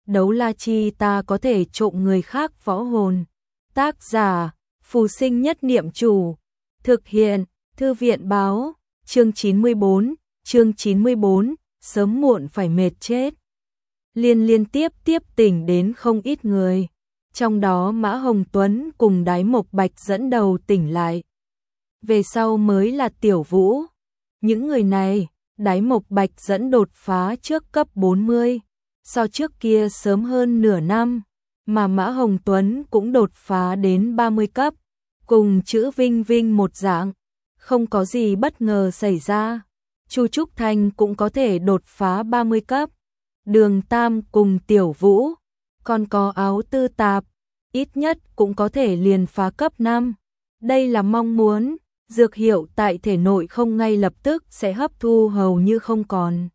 đấu la chi ta có thể trộm người khác võ hồn. Tác giả, Phù Sinh Nhất Niệm Chủ. Thực hiện, Thư viện Báo, chương 94, sớm muộn phải mệt chết. Liên tiếp tỉnh đến không ít người. Trong đó Mã Hồng Tuấn cùng Đái Mộc Bạch dẫn đầu tỉnh lại. Về sau mới là Tiểu Vũ. Những người này, Đái Mộc Bạch dẫn đột phá trước cấp 40, so trước kia sớm hơn nửa năm, mà Mã Hồng Tuấn cũng đột phá đến 30 cấp, cùng chữ Vinh Vinh một dạng, không có gì bất ngờ xảy ra. Chu Trúc Thanh cũng có thể đột phá 30 cấp, Đường Tam cùng Tiểu Vũ, còn có Áo Tư Tạp, ít nhất cũng có thể liền phá cấp 5. Đây là mong muốn. Dược hiệu tại thể nội không ngay lập tức sẽ hấp thu hầu như không còn.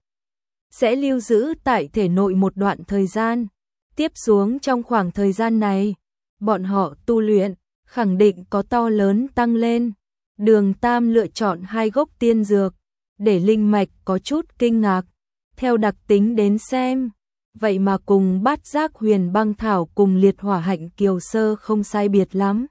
Sẽ lưu giữ tại thể nội một đoạn thời gian. Tiếp xuống trong khoảng thời gian này, bọn họ tu luyện, khẳng định có to lớn tăng lên. Đường Tam lựa chọn 2 gốc tiên dược, để linh mạch có chút kinh ngạc. Theo đặc tính đến xem, vậy mà cùng Bát Giác Huyền Băng Thảo cùng Liệt Hỏa Hạnh Kiều Sơ không sai biệt lắm.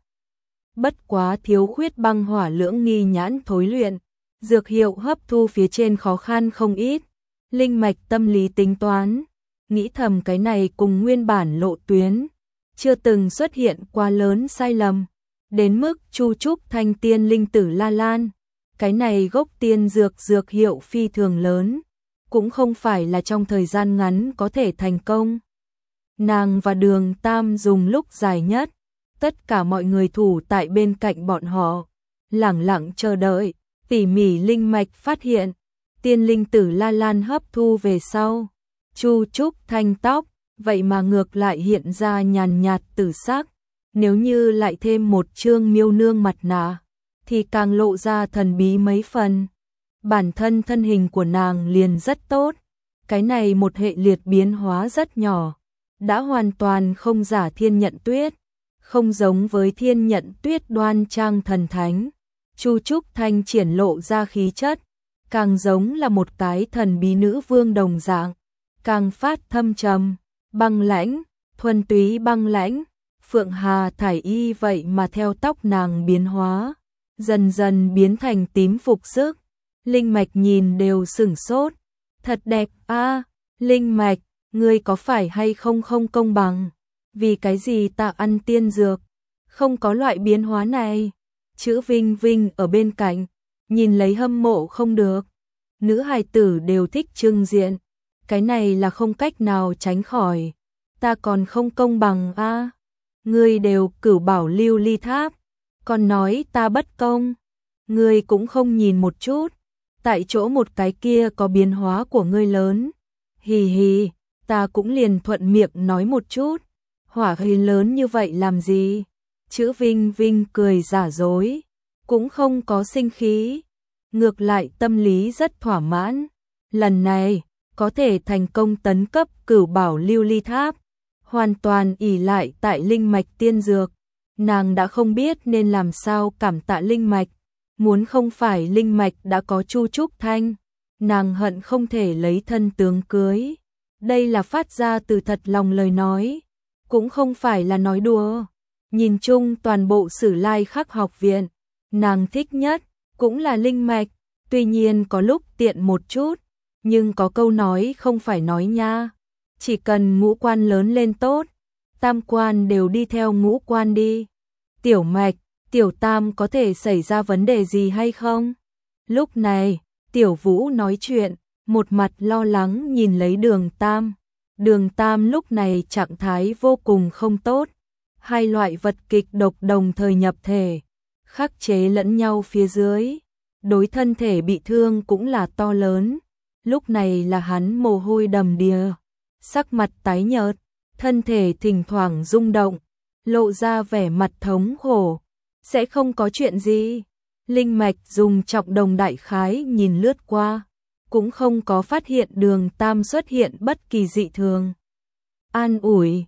Bất quá thiếu khuyết băng hỏa lưỡng nghi nhãn thối luyện, dược hiệu hấp thu phía trên khó khăn không ít. Linh mạch tâm lý tính toán, nghĩ thầm cái này cùng nguyên bản lộ tuyến, chưa từng xuất hiện quá lớn sai lầm. Đến mức Chu Trúc Thanh tiên linh tử La Lan, cái này gốc tiên dược hiệu phi thường lớn, cũng không phải là trong thời gian ngắn có thể thành công. Nàng và Đường Tam dùng lúc dài nhất. Tất cả mọi người thủ tại bên cạnh bọn họ, lẳng lặng chờ đợi, tỉ mỉ linh mạch phát hiện, tiên linh tử La Lan hấp thu về sau. Chu Trúc Thanh tóc, vậy mà ngược lại hiện ra nhàn nhạt tử sắc, nếu như lại thêm một chương miêu nương mặt nạ, thì càng lộ ra thần bí mấy phần. Bản thân thân hình của nàng liền rất tốt, cái này một hệ liệt biến hóa rất nhỏ, đã hoàn toàn không giả Thiên Nhận Tuyết. Không giống với Thiên Nhận Tuyết đoan trang thần thánh, Chu Trúc Thanh triển lộ ra khí chất, càng giống là một cái thần bí nữ vương đồng dạng, càng phát thâm trầm, băng lãnh, thuần túy băng lãnh. Phượng Hà thải y vậy mà theo tóc nàng biến hóa, dần dần biến thành tím phục sức. Linh mạch nhìn đều sửng sốt, thật đẹp a, Linh mạch, ngươi có phải hay không công bằng? Vì cái gì ta ăn tiên dược, không có loại biến hóa này? Chữ Vinh Vinh ở bên cạnh, nhìn lấy hâm mộ không được. Nữ hài tử đều thích trưng diện, cái này là không cách nào tránh khỏi. Ta còn không công bằng a, ngươi đều cửu bảo lưu ly tháp, còn nói ta bất công. Ngươi cũng không nhìn một chút, tại chỗ một cái kia có biến hóa của ngươi lớn. Hì hì, ta cũng liền thuận miệng nói một chút. Hỏa khí lớn như vậy làm gì? Chữ Vinh Vinh cười giả dối, cũng không có sinh khí, ngược lại tâm lý rất thỏa mãn. Lần này, có thể thành công tấn cấp cửu bảo lưu ly tháp, hoàn toàn ỷ lại tại linh mạch tiên dược. Nàng đã không biết nên làm sao cảm tạ linh mạch, muốn không phải linh mạch đã có Chu Trúc Thanh, nàng hận không thể lấy thân tướng cưới. Đây là phát ra từ thật lòng lời nói, cũng không phải là nói đùa. Nhìn chung toàn bộ Sử Lai Khắc học viện, nàng thích nhất cũng là linh mạch, tuy nhiên có lúc tiện một chút, nhưng có câu nói không phải nói nha, chỉ cần ngũ quan lớn lên tốt, tam quan đều đi theo ngũ quan đi. Tiểu mạch, tiểu tam có thể xảy ra vấn đề gì hay không? Lúc này, Tiểu Vũ nói chuyện, một mặt lo lắng nhìn lấy Đường Tam. Đường Tam lúc này trạng thái vô cùng không tốt, hai loại vật kịch độc đồng thời nhập thể, khắc chế lẫn nhau phía dưới, đối thân thể bị thương cũng là to lớn. Lúc này là hắn mồ hôi đầm đìa, sắc mặt tái nhợt, thân thể thỉnh thoảng rung động, lộ ra vẻ mặt thống khổ. Sẽ không có chuyện gì. Linh mạch dùng trọng đồng đại khái nhìn lướt qua, cũng không có phát hiện Đường Tam xuất hiện bất kỳ dị thường. An ủi,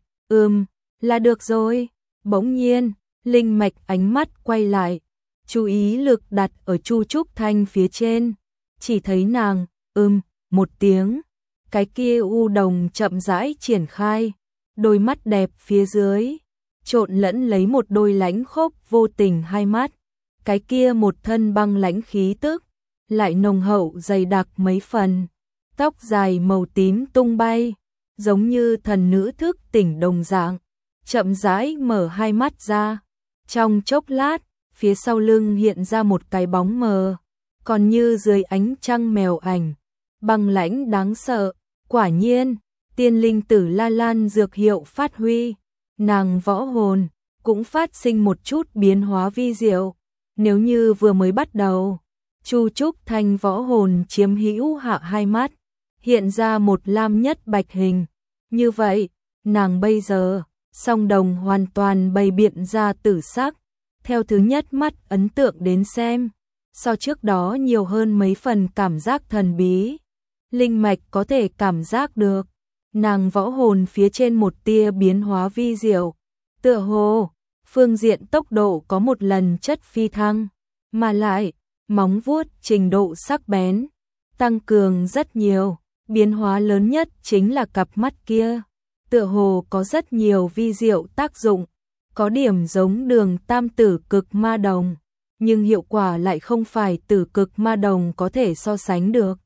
là được rồi. Bỗng nhiên, linh mạch ánh mắt quay lại, chú ý lực đặt ở Chu Trúc Thanh phía trên, chỉ thấy nàng, một tiếng, cái kia u đồng chậm rãi triển khai, đôi mắt đẹp phía dưới, trộn lẫn lấy một đôi lãnh khốc vô tình hai mắt, cái kia một thân băng lãnh khí tức, lại nồng hậu dày đặc mấy phần, tóc dài màu tím tung bay, giống như thần nữ thức tỉnh đồng dạng, chậm rãi mở hai mắt ra, trong chốc lát, phía sau lưng hiện ra một cái bóng mờ, còn như dưới ánh trăng mèo ảnh, băng lãnh đáng sợ, quả nhiên, tiên linh tử La Lan dược hiệu phát huy, nàng võ hồn cũng phát sinh một chút biến hóa vi diệu, nếu như vừa mới bắt đầu, Chu Trúc Thanh võ hồn chiếm hữu hạ hai mắt, hiện ra một lam nhất bạch hình, như vậy, nàng bây giờ, song đồng hoàn toàn bày biện ra tử sắc, theo thứ nhất mắt ấn tượng đến xem, so trước đó nhiều hơn mấy phần cảm giác thần bí. Linh mạch có thể cảm giác được, nàng võ hồn phía trên một tia biến hóa vi diệu, tựa hồ, phương diện tốc độ có một lần chất phi thăng, mà lại, móng vuốt trình độ sắc bén, tăng cường rất nhiều, biến hóa lớn nhất chính là cặp mắt kia, tựa hồ có rất nhiều vi diệu tác dụng, có điểm giống đường tam tử cực ma đồng, nhưng hiệu quả lại không phải tử cực ma đồng có thể so sánh được.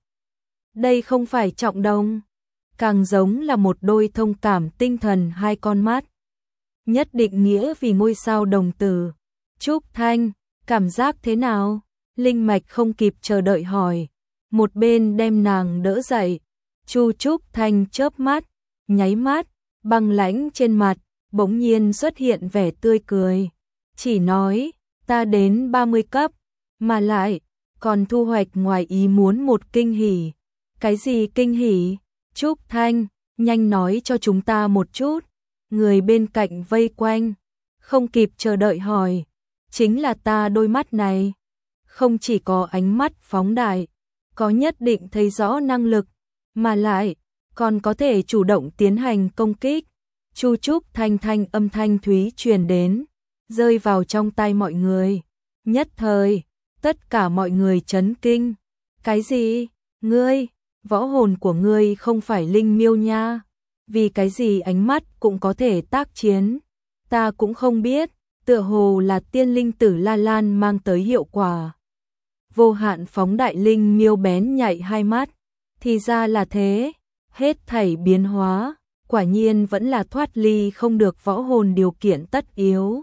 Đây không phải trọng đồng, càng giống là một đôi thông cảm tinh thần hai con mắt. Nhất định nghĩa vì ngôi sao đồng tử. Trúc Thanh, cảm giác thế nào? Linh mạch không kịp chờ đợi hỏi. Một bên đem nàng đỡ dậy. Chu Trúc Thanh chớp mắt, nháy mắt, băng lãnh trên mặt, bỗng nhiên xuất hiện vẻ tươi cười. Chỉ nói, ta đến 30 cấp, mà lại, còn thu hoạch ngoài ý muốn một kinh hỉ. Cái gì kinh hỉ? Trúc Thanh, nhanh nói cho chúng ta một chút. Người bên cạnh vây quanh, không kịp chờ đợi hỏi. Chính là ta đôi mắt này. Không chỉ có ánh mắt phóng đại, có nhất định thấy rõ năng lực, mà lại, còn có thể chủ động tiến hành công kích. Chu Trúc Thanh thanh âm thanh thúy truyền đến, rơi vào trong tai mọi người. Nhất thời, tất cả mọi người chấn kinh. Cái gì? Ngươi? Võ hồn của ngươi không phải linh miêu nha, vì cái gì ánh mắt cũng có thể tác chiến, ta cũng không biết, tựa hồ là tiên linh tử La Lan mang tới hiệu quả. Vô hạn phóng đại linh miêu bén nhạy hai mắt, thì ra là thế, hết thảy biến hóa, quả nhiên vẫn là thoát ly không được võ hồn điều kiện tất yếu.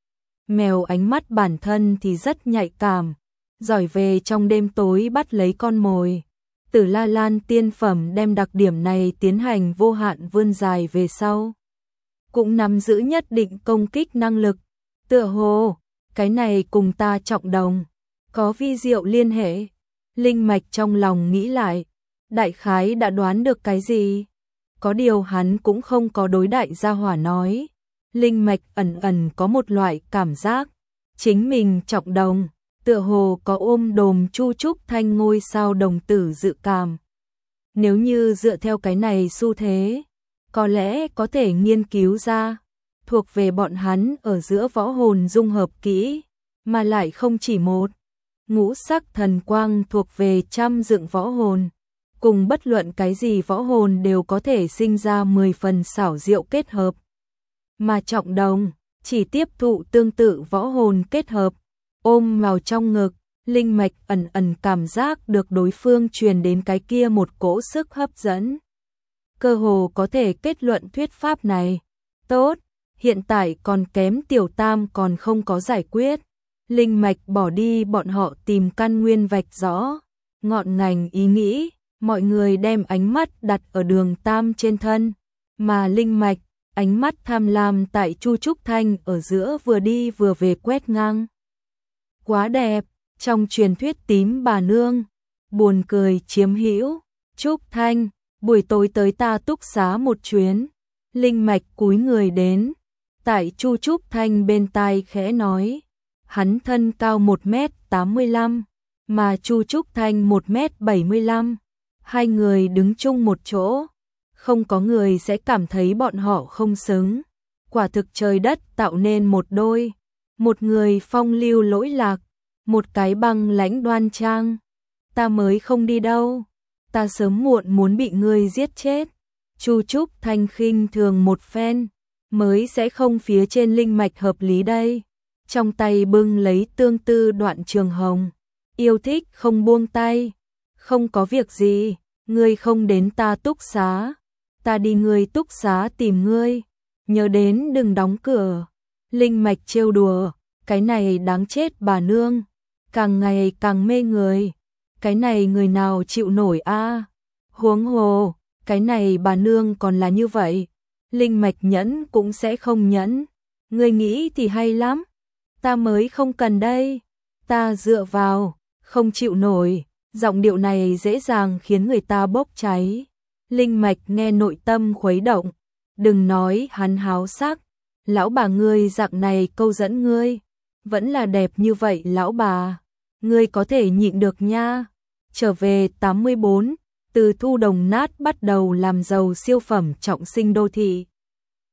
Mèo ánh mắt bản thân thì rất nhạy cảm, giỏi về trong đêm tối bắt lấy con mồi. Tử La Lan tiên phẩm đem đặc điểm này tiến hành vô hạn vươn dài về sau. Cũng nắm giữ nhất định công kích năng lực. Tựa hồ, cái này cùng ta trọng đồng. Có vi diệu liên hệ. Linh mạch trong lòng nghĩ lại. Đại khái đã đoán được cái gì. Có điều hắn cũng không có đối đại gia hỏa nói. Linh mạch ẩn ẩn có một loại cảm giác. Chính mình trọng đồng. Tựa hồ có ôm đồm Chu Trúc Thanh ngôi sao đồng tử dự cảm. Nếu như dựa theo cái này xu thế, có lẽ có thể nghiên cứu ra, thuộc về bọn hắn ở giữa võ hồn dung hợp kỹ, mà lại không chỉ một. Ngũ sắc thần quang thuộc về trăm dựng võ hồn, cùng bất luận cái gì võ hồn đều có thể sinh ra 10 phần xảo diệu kết hợp. Mà trọng đồng, chỉ tiếp thụ tương tự võ hồn kết hợp. Ôm vào trong ngực, linh mạch ẩn ẩn cảm giác được đối phương truyền đến cái kia một cỗ sức hấp dẫn. Cơ hồ có thể kết luận thuyết pháp này. Tốt, hiện tại còn kém tiểu tam còn không có giải quyết. Linh mạch bỏ đi bọn họ tìm căn nguyên vạch rõ. Ngọn ngành ý nghĩ, mọi người đem ánh mắt đặt ở đường tam trên thân. Mà linh mạch, ánh mắt tham lam tại Chu Trúc Thanh ở giữa vừa đi vừa về quét ngang. Quá đẹp, trong truyền thuyết tím bà nương, buồn cười chiếm hữu. Trúc Thanh, buổi tối tới ta túc xá một chuyến. Linh mạch cúi người đến, tại Chu Trúc Thanh bên tai khẽ nói. Hắn thân cao 1m85, mà Chu Trúc Thanh 1m75. Hai người đứng chung một chỗ, không có người sẽ cảm thấy bọn họ không xứng. Quả thực trời đất tạo nên một đôi. Một người phong lưu lỗi lạc, một cái băng lãnh đoan trang. Ta mới không đi đâu, ta sớm muộn muốn bị ngươi giết chết. Chu Trúc Thanh khinh thường một phen, mới sẽ không phía trên linh mạch hợp lý đây. Trong tay bưng lấy tương tư đoạn trường hồng, yêu thích không buông tay. Không có việc gì, ngươi không đến ta túc xá, ta đi ngươi túc xá tìm ngươi, nhớ đến đừng đóng cửa. Linh mạch trêu đùa, cái này đáng chết bà nương, càng ngày càng mê người, cái này người nào chịu nổi a? Huống hồ, cái này bà nương còn là như vậy, linh mạch nhẫn cũng sẽ không nhẫn. Ngươi nghĩ thì hay lắm, ta mới không cần đây, ta dựa vào, không chịu nổi. Giọng điệu này dễ dàng khiến người ta bốc cháy. Linh mạch nghe nội tâm khuấy động, đừng nói hắn háo sắc, lão bà ngươi dạng này câu dẫn ngươi, vẫn là đẹp như vậy lão bà, ngươi có thể nhịn được nha. Trở về 84, từ Thu Đồng Nát bắt đầu làm giàu siêu phẩm trọng sinh đô thị.